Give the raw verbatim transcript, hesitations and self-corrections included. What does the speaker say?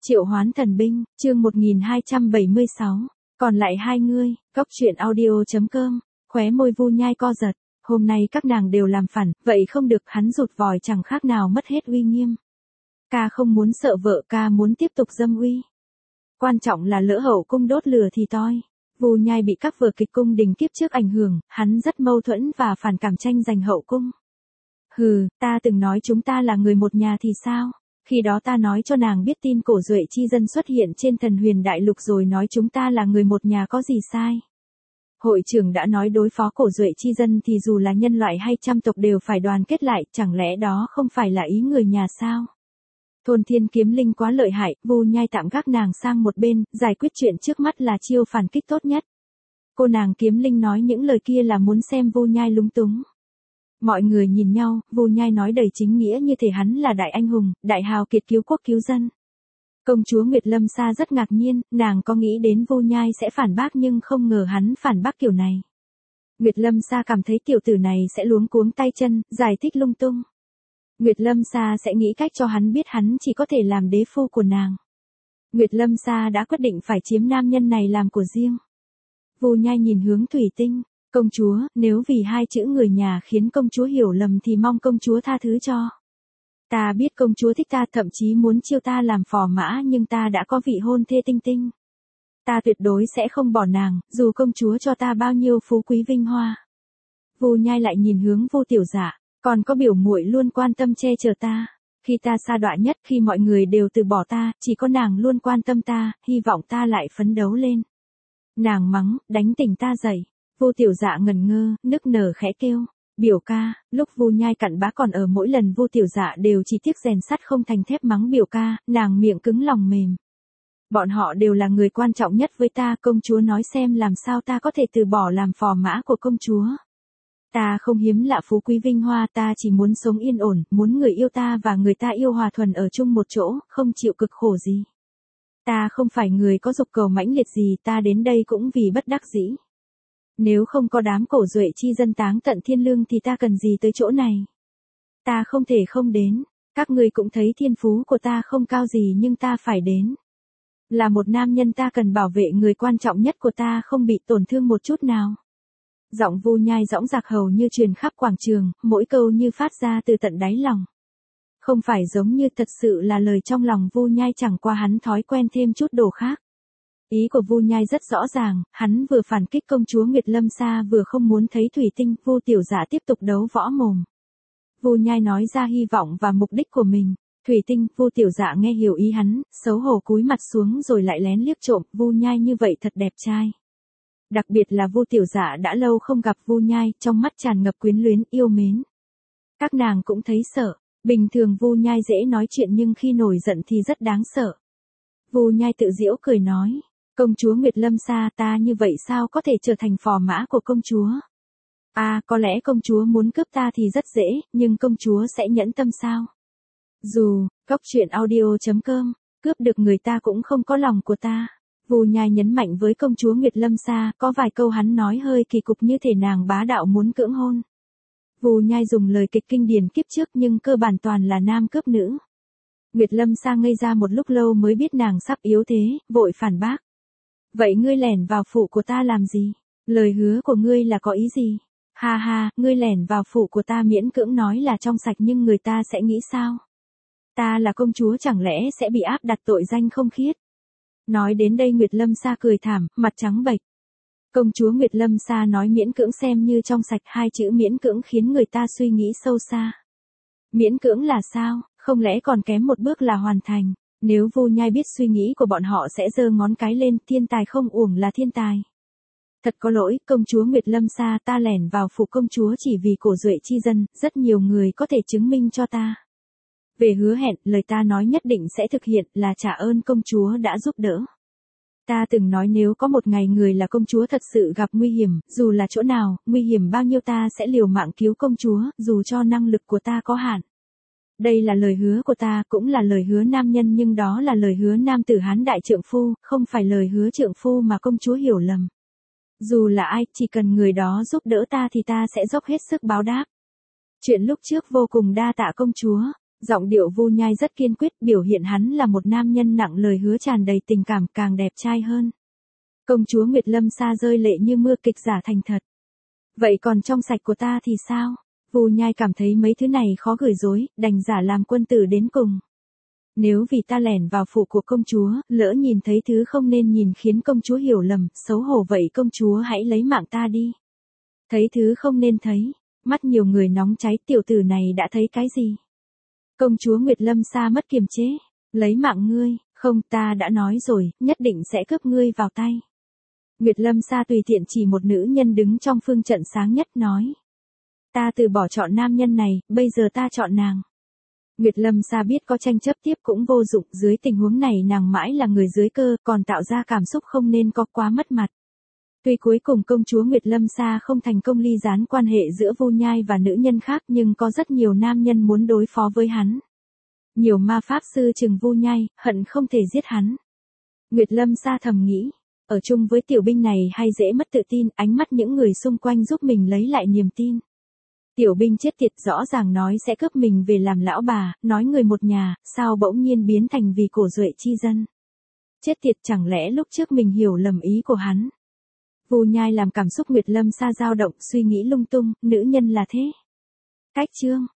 Triệu Hoán Thần Binh, chương một nghìn hai trăm bảy mươi sáu. Còn lại hai ngươi, Cốc Truyện Audio chấm com, khóe môi Vu Nhai co giật, hôm nay các nàng đều làm phản, vậy không được, hắn rụt vòi chẳng khác nào mất hết uy nghiêm. Ca không muốn sợ vợ, ca muốn tiếp tục dâm uy. Quan trọng là lỡ hậu cung đốt lửa thì toi. Vu Nhai bị các vở kịch cung đình kiếp trước ảnh hưởng, hắn rất mâu thuẫn và phản cảm tranh giành hậu cung. Hừ, ta từng nói chúng ta là người một nhà thì sao? Khi đó ta nói cho nàng biết tin Cổ Duệ chi dân xuất hiện trên Thần Huyền Đại Lục rồi nói chúng ta là người một nhà có gì sai. Hội trưởng đã nói đối phó Cổ Duệ chi dân thì dù là nhân loại hay trăm tộc đều phải đoàn kết lại, chẳng lẽ đó không phải là ý người nhà sao? Thôn Thiên Kiếm Linh quá lợi hại, Vu Nhai tạm gác nàng sang một bên, giải quyết chuyện trước mắt là chiêu phản kích tốt nhất. Cô nàng Kiếm Linh nói những lời kia là muốn xem Vu Nhai lúng túng. Mọi người nhìn nhau, Vu Nhai nói đầy chính nghĩa như thể hắn là đại anh hùng, đại hào kiệt cứu quốc cứu dân. Công chúa Nguyệt Lâm Sa rất ngạc nhiên, nàng có nghĩ đến Vu Nhai sẽ phản bác nhưng không ngờ hắn phản bác kiểu này. Nguyệt Lâm Sa cảm thấy tiểu tử này sẽ luống cuống tay chân, giải thích lung tung. Nguyệt Lâm Sa sẽ nghĩ cách cho hắn biết hắn chỉ có thể làm đế phu của nàng. Nguyệt Lâm Sa đã quyết định phải chiếm nam nhân này làm của riêng. Vu Nhai nhìn hướng Thủy Tinh. Công chúa, nếu vì hai chữ người nhà khiến công chúa hiểu lầm thì mong công chúa tha thứ cho. Ta biết công chúa thích ta, thậm chí muốn chiêu ta làm phò mã, nhưng ta đã có vị hôn thê Tinh Tinh. Ta tuyệt đối sẽ không bỏ nàng, dù công chúa cho ta bao nhiêu phú quý vinh hoa. Vu Nhai lại nhìn hướng Vu Tiểu Dạ, còn có biểu muội luôn quan tâm che chở ta. Khi ta sa đọa nhất, khi mọi người đều từ bỏ ta, chỉ có nàng luôn quan tâm ta, hy vọng ta lại phấn đấu lên. Nàng mắng, đánh tỉnh ta dậy. Vu Tiểu Dạ ngẩn ngơ, nức nở khẽ kêu, biểu ca. Lúc Vu Nhai cặn bã còn ở, mỗi lần Vu Tiểu Dạ đều chỉ tiếc rèn sắt không thành thép mắng biểu ca, nàng miệng cứng lòng mềm. Bọn họ đều là người quan trọng nhất với ta, công chúa nói xem làm sao ta có thể từ bỏ làm phò mã của công chúa. Ta không hiếm lạ phú quý vinh hoa, ta chỉ muốn sống yên ổn, muốn người yêu ta và người ta yêu hòa thuần ở chung một chỗ, không chịu cực khổ gì. Ta không phải người có dục cầu mãnh liệt gì, ta đến đây cũng vì bất đắc dĩ. Nếu không có đám Cổ Duệ chi dân táng tận thiên lương thì ta cần gì tới chỗ này. Ta không thể không đến, các người cũng thấy thiên phú của ta không cao gì nhưng ta phải đến. Là một nam nhân ta cần bảo vệ người quan trọng nhất của ta không bị tổn thương một chút nào. Giọng Vu Nhai dõng dạc hầu như truyền khắp quảng trường, mỗi câu như phát ra từ tận đáy lòng. Không phải giống như thật sự là lời trong lòng Vu Nhai, chẳng qua hắn thói quen thêm chút đồ khác. Ý của Vu Nhai rất rõ ràng, hắn vừa phản kích công chúa Nguyệt Lâm Sa vừa không muốn thấy Thủy Tinh. Vu Tiểu Dạ tiếp tục đấu võ mồm. Vu Nhai nói ra hy vọng và mục đích của mình. Thủy Tinh, Vu Tiểu Dạ nghe hiểu ý hắn, xấu hổ cúi mặt xuống rồi lại lén liếc trộm, Vu Nhai như vậy thật đẹp trai. Đặc biệt là Vu Tiểu Dạ đã lâu không gặp Vu Nhai, trong mắt tràn ngập quyến luyến, yêu mến. Các nàng cũng thấy sợ, bình thường Vu Nhai dễ nói chuyện nhưng khi nổi giận thì rất đáng sợ. Vu Nhai tự giễu cười nói. Công chúa Nguyệt Lâm Sa, ta như vậy sao có thể trở thành phò mã của công chúa? À, có lẽ công chúa muốn cướp ta thì rất dễ, nhưng công chúa sẽ nhẫn tâm sao? Dù, Cốc Truyện Audio chấm com, cướp được người ta cũng không có lòng của ta. Vu Nhai nhấn mạnh với công chúa Nguyệt Lâm Sa, có vài câu hắn nói hơi kỳ cục như thể nàng bá đạo muốn cưỡng hôn. Vu Nhai dùng lời kịch kinh điển kiếp trước nhưng cơ bản toàn là nam cướp nữ. Nguyệt Lâm Sa ngây ra một lúc lâu mới biết nàng sắp yếu thế, vội phản bác. Vậy ngươi lẻn vào phủ của ta làm gì? Lời hứa của ngươi là có ý gì? Ha ha, ngươi lẻn vào phủ của ta miễn cưỡng nói là trong sạch nhưng người ta sẽ nghĩ sao? Ta là công chúa chẳng lẽ sẽ bị áp đặt tội danh không khiết? Nói đến đây Nguyệt Lâm Sa cười thảm, mặt trắng bệch. Công chúa Nguyệt Lâm Sa nói miễn cưỡng xem như trong sạch, hai chữ miễn cưỡng khiến người ta suy nghĩ sâu xa. Miễn cưỡng là sao? Không lẽ còn kém một bước là hoàn thành? Nếu Vu Nhai biết suy nghĩ của bọn họ sẽ giơ ngón cái lên, thiên tài không uổng là thiên tài. Thật có lỗi, công chúa Nguyệt Lâm Sa, ta lẻn vào phủ công chúa chỉ vì Cổ Duệ chi dân, rất nhiều người có thể chứng minh cho ta. Về hứa hẹn, lời ta nói nhất định sẽ thực hiện, là trả ơn công chúa đã giúp đỡ. Ta từng nói nếu có một ngày người là công chúa thật sự gặp nguy hiểm, dù là chỗ nào, nguy hiểm bao nhiêu ta sẽ liều mạng cứu công chúa, dù cho năng lực của ta có hạn. Đây là lời hứa của ta, cũng là lời hứa nam nhân nhưng đó là lời hứa nam tử Hán đại trượng phu, không phải lời hứa trượng phu mà công chúa hiểu lầm. Dù là ai, chỉ cần người đó giúp đỡ ta thì ta sẽ dốc hết sức báo đáp. Chuyện lúc trước vô cùng đa tạ công chúa. Giọng điệu Vu Nhai rất kiên quyết, biểu hiện hắn là một nam nhân nặng lời hứa tràn đầy tình cảm, càng đẹp trai hơn. Công chúa Nguyệt Lâm Sa rơi lệ như mưa, kịch giả thành thật. Vậy còn trong sạch của ta thì sao? Vu Nhai cảm thấy mấy thứ này khó gửi dối, đành giả làm quân tử đến cùng. Nếu vì ta lẻn vào phủ của công chúa, lỡ nhìn thấy thứ không nên nhìn khiến công chúa hiểu lầm, xấu hổ vậy công chúa hãy lấy mạng ta đi. Thấy thứ không nên thấy, mắt nhiều người nóng cháy, tiểu tử này đã thấy cái gì? Công chúa Nguyệt Lâm Sa mất kiềm chế, lấy mạng ngươi, không, ta đã nói rồi, nhất định sẽ cướp ngươi vào tay. Nguyệt Lâm Sa tùy tiện chỉ một nữ nhân đứng trong phương trận sáng nhất nói. Ta từ bỏ chọn nam nhân này, bây giờ ta chọn nàng. Nguyệt Lâm Sa biết có tranh chấp tiếp cũng vô dụng, dưới tình huống này nàng mãi là người dưới cơ, còn tạo ra cảm xúc không nên có quá mất mặt. Tuy cuối cùng công chúa Nguyệt Lâm Sa không thành công ly gián quan hệ giữa Vu Nhai và nữ nhân khác, nhưng có rất nhiều nam nhân muốn đối phó với hắn. Nhiều ma pháp sư chừng Vu Nhai, hận không thể giết hắn. Nguyệt Lâm Sa thầm nghĩ, ở chung với tiểu binh này hay dễ mất tự tin, ánh mắt những người xung quanh giúp mình lấy lại niềm tin. Tiểu binh chết tiệt, rõ ràng nói sẽ cướp mình về làm lão bà, nói người một nhà, sao bỗng nhiên biến thành vì cổ duệ chi dân. Chết tiệt, chẳng lẽ lúc trước mình hiểu lầm ý của hắn. Vu Nhai làm cảm xúc Nguyệt Lâm Sa dao động, suy nghĩ lung tung, nữ nhân là thế. Cách chương